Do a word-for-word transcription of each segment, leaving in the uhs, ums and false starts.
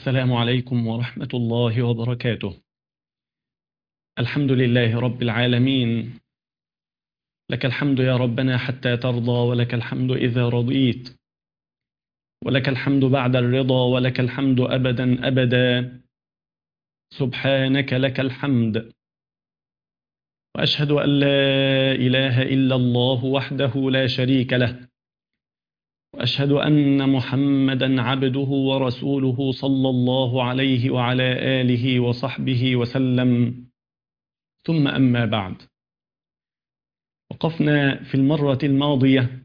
السلام عليكم ورحمة الله وبركاته. الحمد لله رب العالمين، لك الحمد يا ربنا حتى ترضى، ولك الحمد إذا رضيت، ولك الحمد بعد الرضا، ولك الحمد أبدا أبدا. سبحانك لك الحمد. وأشهد أن لا إله إلا الله وحده لا شريك له، وأشهد أن محمدا عبده ورسوله صلى الله عليه وعلى آله وصحبه وسلم. ثم أما بعد، وقفنا في المرة الماضية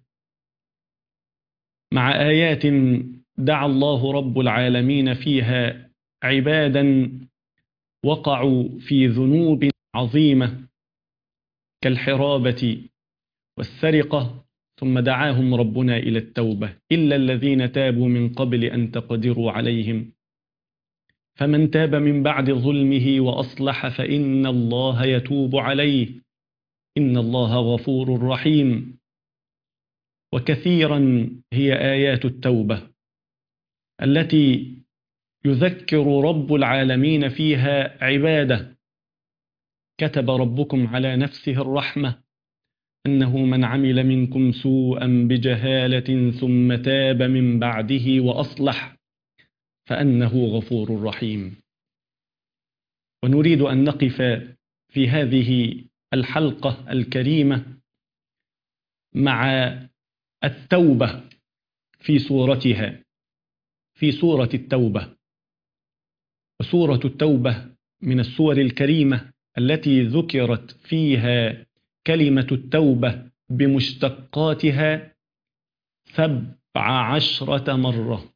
مع آيات دعا الله رب العالمين فيها عبادا وقعوا في ذنوب عظيمة كالحرابة والسرقة، ثم دعاهم ربنا إلى التوبة إلا الذين تابوا من قبل أن تقدروا عليهم، فمن تاب من بعد ظلمه وأصلح فإن الله يتوب عليه، إن الله غفور رحيم. وكثيرا هي آيات التوبة التي يذكر رب العالمين فيها عباده. كتب ربكم على نفسه الرحمة أنه من عمل منكم سوءا بجهالة ثم تاب من بعده وأصلح فأنه غفور رحيم. ونريد أن نقف في هذه الحلقة الكريمة مع التوبة في سورتها، في سورة التوبة. وسورة التوبة من السور الكريمة التي ذكرت فيها كلمة التوبة بمشتقاتها سبع عشرة مرة،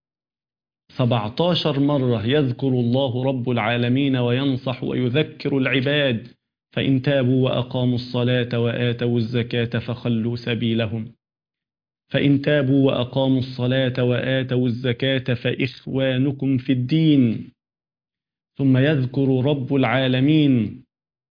سبعة عشر مرة يذكر الله رب العالمين وينصح ويذكر العباد: فإن تابوا وأقاموا الصلاة وآتوا الزكاة فخلوا سبيلهم، فإن تابوا وأقاموا الصلاة وآتوا الزكاة فإخوانكم في الدين. ثم يذكر رب العالمين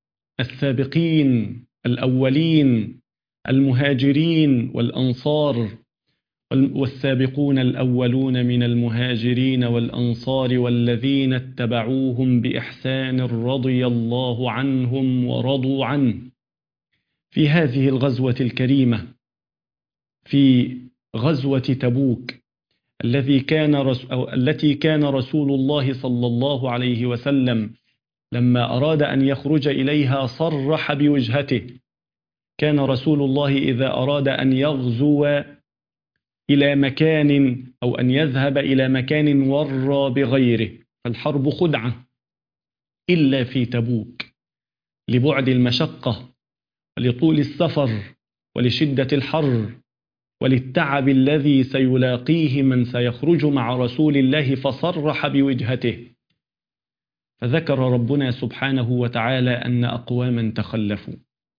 السابقين الأولين المهاجرين والأنصار، والسابقون الأولون من المهاجرين والأنصار والذين اتبعوهم بإحسان رضي الله عنهم ورضوا عنه. في هذه الغزوة الكريمة، في غزوة تبوك الذي كان رس... أو التي كان رسول الله صلى الله عليه وسلم لما أراد أن يخرج إليها صرح بوجهته. كان رسول الله إذا أراد أن يغزو إلى مكان أو أن يذهب إلى مكان ورى بغيره، فالحرب خدعة، إلا في تبوك لبعد المشقة ولطول السفر ولشدة الحر وللتعب الذي سيلاقيه من سيخرج مع رسول الله، فصرح بوجهته. فذكر ربنا سبحانه وتعالى أن أقواما تخلفوا،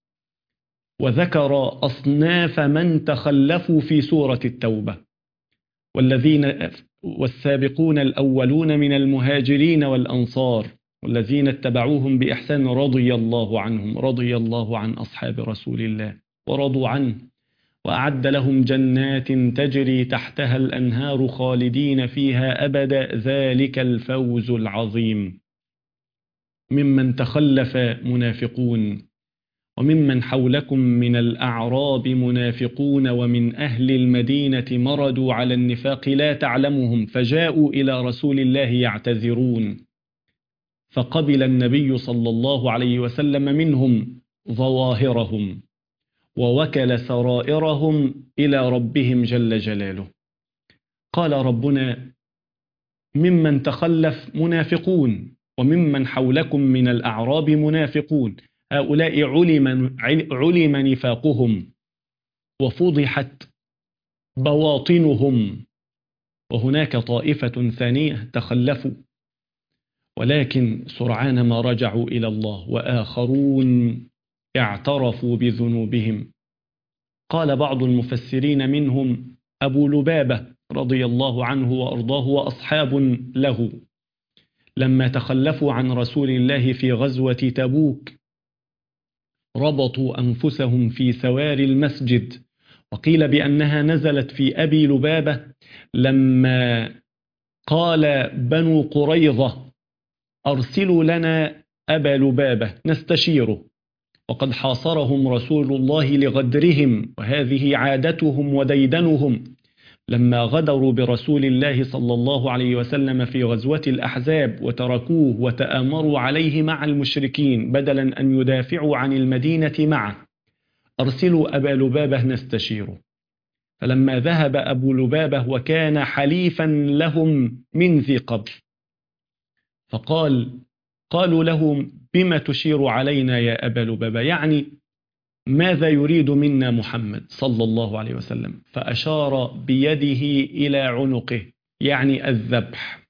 وذكر أصناف من تخلفوا في سورة التوبة: والذين والسابقون الأولون من المهاجرين والأنصار والذين اتبعوهم بإحسان رضي الله عنهم، رضي الله عن أصحاب رسول الله ورضوا عنه، وأعد لهم جنات تجري تحتها الأنهار خالدين فيها أبدا، ذلك الفوز العظيم. ممن تخلف منافقون، وممن حولكم من الأعراب منافقون، ومن أهل المدينة مردوا على النفاق لا تعلمهم فجاءوا إلى رسول الله يعتذرون، فقبل النبي صلى الله عليه وسلم منهم ظواهرهم ووكل سرائرهم إلى ربهم جل جلاله. قال ربنا: ممن تخلف منافقون، وممن حولكم من الأعراب منافقون، هؤلاء علم, علم نفاقهم وفضحت بواطنهم. وهناك طائفة ثانية تخلفوا ولكن سرعان ما رجعوا إلى الله، وآخرون اعترفوا بذنوبهم. قال بعض المفسرين منهم أبو لبابة رضي الله عنه وأرضاه وأصحاب له، لما تخلفوا عن رسول الله في غزوة تبوك ربطوا أنفسهم في سوار المسجد، وقيل بأنها نزلت في أبي لبابة لما قال بنو قريظة أرسلوا لنا أبا لبابة نستشيره، وقد حاصرهم رسول الله لغدرهم، وهذه عادتهم وديدنهم لما غدروا برسول الله صلى الله عليه وسلم في غزوة الأحزاب وتركوه وتآمروا عليه مع المشركين بدلا أن يدافعوا عن المدينة معه، أرسلوا أبا لبابة نستشيره. فلما ذهب أبو لبابة وكان حليفا لهم من ذي قبل، فقال قالوا له بما تشير علينا يا أبا لبابة، يعني ماذا يريد منا محمد صلى الله عليه وسلم؟ فأشار بيده إلى عنقه يعني الذبح.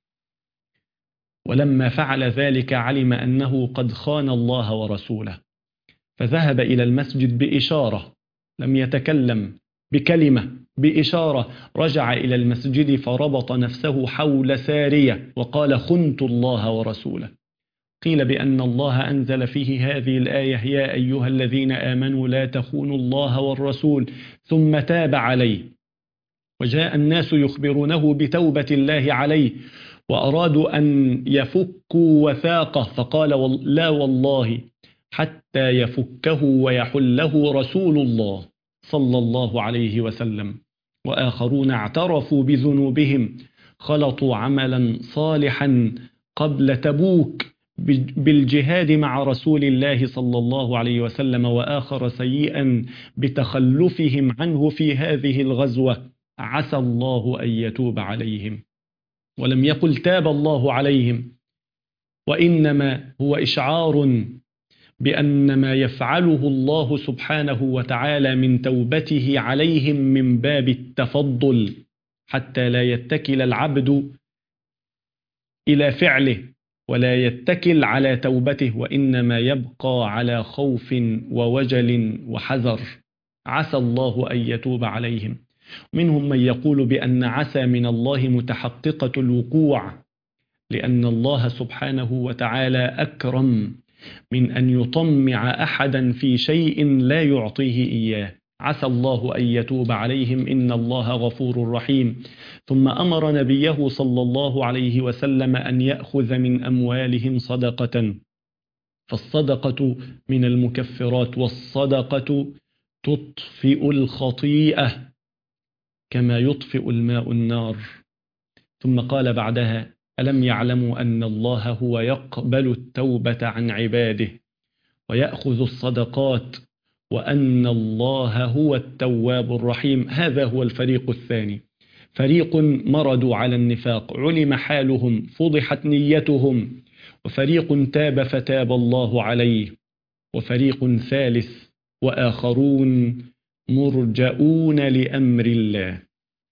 ولما فعل ذلك علم أنه قد خان الله ورسوله، فذهب إلى المسجد بإشارة، لم يتكلم بكلمة، بإشارة رجع إلى المسجد فربط نفسه حول سارية وقال خنت الله ورسوله. قيل بأن الله أنزل فيه هذه الآية يا أيها الذين آمنوا لا تخونوا الله والرسول، ثم تاب عليه. وجاء الناس يخبرونه بتوبة الله عليه وأرادوا أن يفكوا وثاقه، فقال لا والله حتى يفكه ويحله رسول الله صلى الله عليه وسلم. وآخرون اعترفوا بذنوبهم، خلطوا عملا صالحا قبل تبوك بالجهاد مع رسول الله صلى الله عليه وسلم، وآخر سيئا بتخلفهم عنه في هذه الغزوة، عسى الله أن يتوب عليهم. ولم يقل تاب الله عليهم، وإنما هو إشعار بأن ما يفعله الله سبحانه وتعالى من توبته عليهم من باب التفضل، حتى لا يتكل العبد إلى فعله ولا يتكل على توبته، وإنما يبقى على خوف ووجل وحذر. عسى الله أن يتوب عليهم. منهم من يقول بأن عسى من الله متحققة الوقوع، لأن الله سبحانه وتعالى أكرم من أن يطمع أحدا في شيء لا يعطيه إياه. عسى الله أن يتوب عليهم إن الله غفور رحيم. ثم أمر نبيه صلى الله عليه وسلم أن يأخذ من أموالهم صدقة، فالصدقة من المكفرات، والصدقة تطفئ الخطيئة كما يطفئ الماء النار. ثم قال بعدها ألم يعلموا أن الله هو يقبل التوبة عن عباده ويأخذ الصدقات وأن الله هو التواب الرحيم. هذا هو الفريق الثاني، فريق مرضوا على النفاق، علم حالهم، فضحت نيتهم، وفريق تاب فتاب الله عليه، وفريق ثالث وآخرون مرجؤون لأمر الله.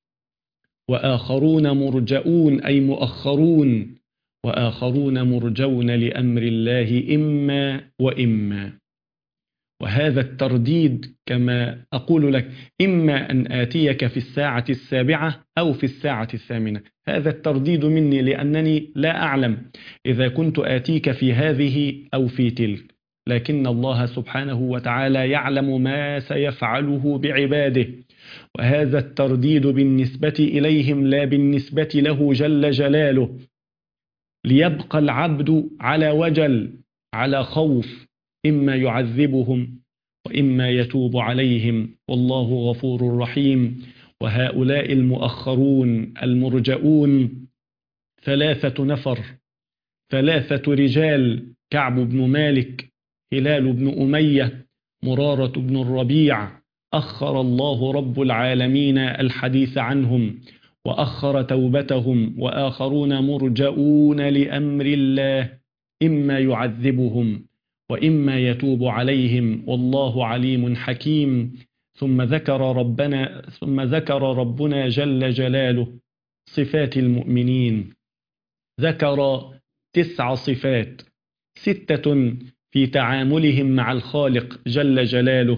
وآخرون مرجؤون أي مؤخرون، وآخرون مرجون لأمر الله إما وإما. وهذا الترديد كما أقول لك إما أن آتيك في الساعة السابعة أو في الساعة الثامنة. هذا الترديد مني لأنني لا أعلم إذا كنت آتيك في هذه أو في تلك، لكن الله سبحانه وتعالى يعلم ما سيفعله بعباده. وهذا الترديد بالنسبة إليهم لا بالنسبة له جل جلاله، ليبقى العبد على وجل، على خوف، إما يعذبهم وإما يتوب عليهم، والله غفور رحيم. وهؤلاء المؤخرون المرجؤون ثلاثة نفر، ثلاثة رجال: كعب بن مالك، هلال بن أمية، مرارة بن الربيع. أخر الله رب العالمين الحديث عنهم وأخر توبتهم. وآخرون مرجؤون لأمر الله، إما يعذبهم وإما يتوب عليهم، والله عليم حكيم. ثم ذكر ربنا ثم ذكر ربنا جل جلاله صفات المؤمنين، ذكر تسع صفات، ستة في تعاملهم مع الخالق جل جلاله،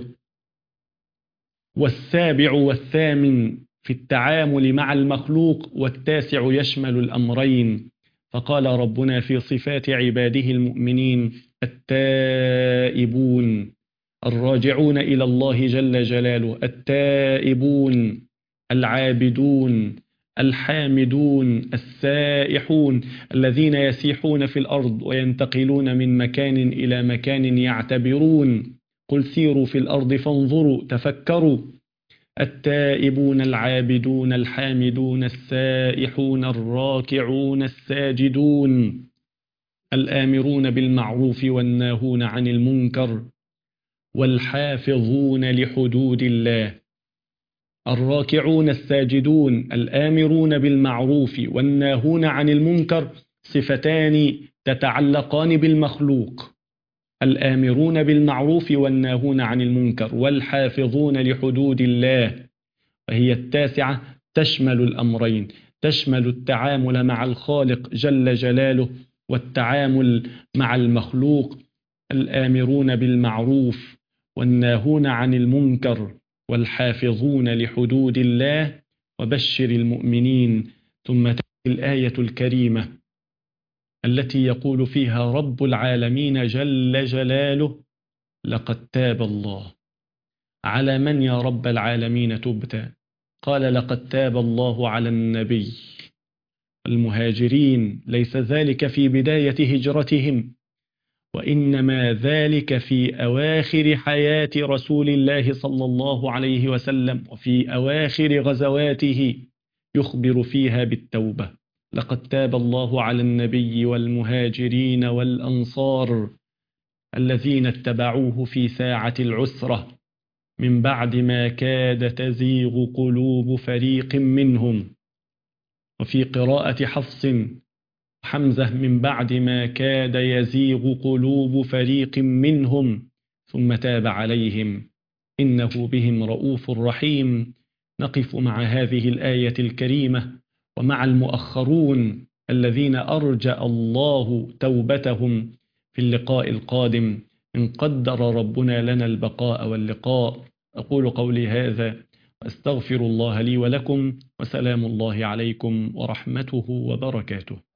والسابع والثامن في التعامل مع المخلوق، والتاسع يشمل الأمرين. فقال ربنا في صفات عباده المؤمنين: التائبون الراجعون إلى الله جل جلاله، التائبون العابدون الحامدون السائحون الذين يسيحون في الأرض وينتقلون من مكان إلى مكان يعتبرون. قل سيروا في الأرض فانظروا تفكروا. التائبون العابدون الحامدون السائحون الراكعون الساجدون الآمرون بالمعروف والناهون عن المنكر والحافظون لحدود الله. الراكعون الساجدون الآمرون بالمعروف والناهون عن المنكر صفتان تتعلقان بالمخلوق. الآمرون بالمعروف والناهون عن المنكر والحافظون لحدود الله، وهي التاسعة تشمل الأمرين، تشمل التعامل مع الخالق جل جلاله والتعامل مع المخلوق. الآمرون بالمعروف والناهون عن المنكر والحافظون لحدود الله وبشر المؤمنين. ثم تأتي الآية الكريمة التي يقول فيها رب العالمين جل جلاله: لقد تاب الله. على من يا رب العالمين تبت؟ قال: لقد تاب الله على النبي المهاجرين. ليس ذلك في بداية هجرتهم، وإنما ذلك في أواخر حياة رسول الله صلى الله عليه وسلم وفي أواخر غزواته يخبر فيها بالتوبة. لقد تاب الله على النبي والمهاجرين والأنصار الذين اتبعوه في ساعة العسرة من بعد ما كاد تزيغ قلوب فريق منهم. وفي قراءة حفص حمزة: من بعد ما كاد يزيغ قلوب فريق منهم ثم تاب عليهم إنه بهم رؤوف رحيم. نقف مع هذه الآية الكريمة ومع المؤخرون الذين أرجى الله توبتهم في اللقاء القادم إن قدر ربنا لنا البقاء واللقاء. أقول قولي هذا وأستغفر الله لي ولكم، وسلام الله عليكم ورحمته وبركاته.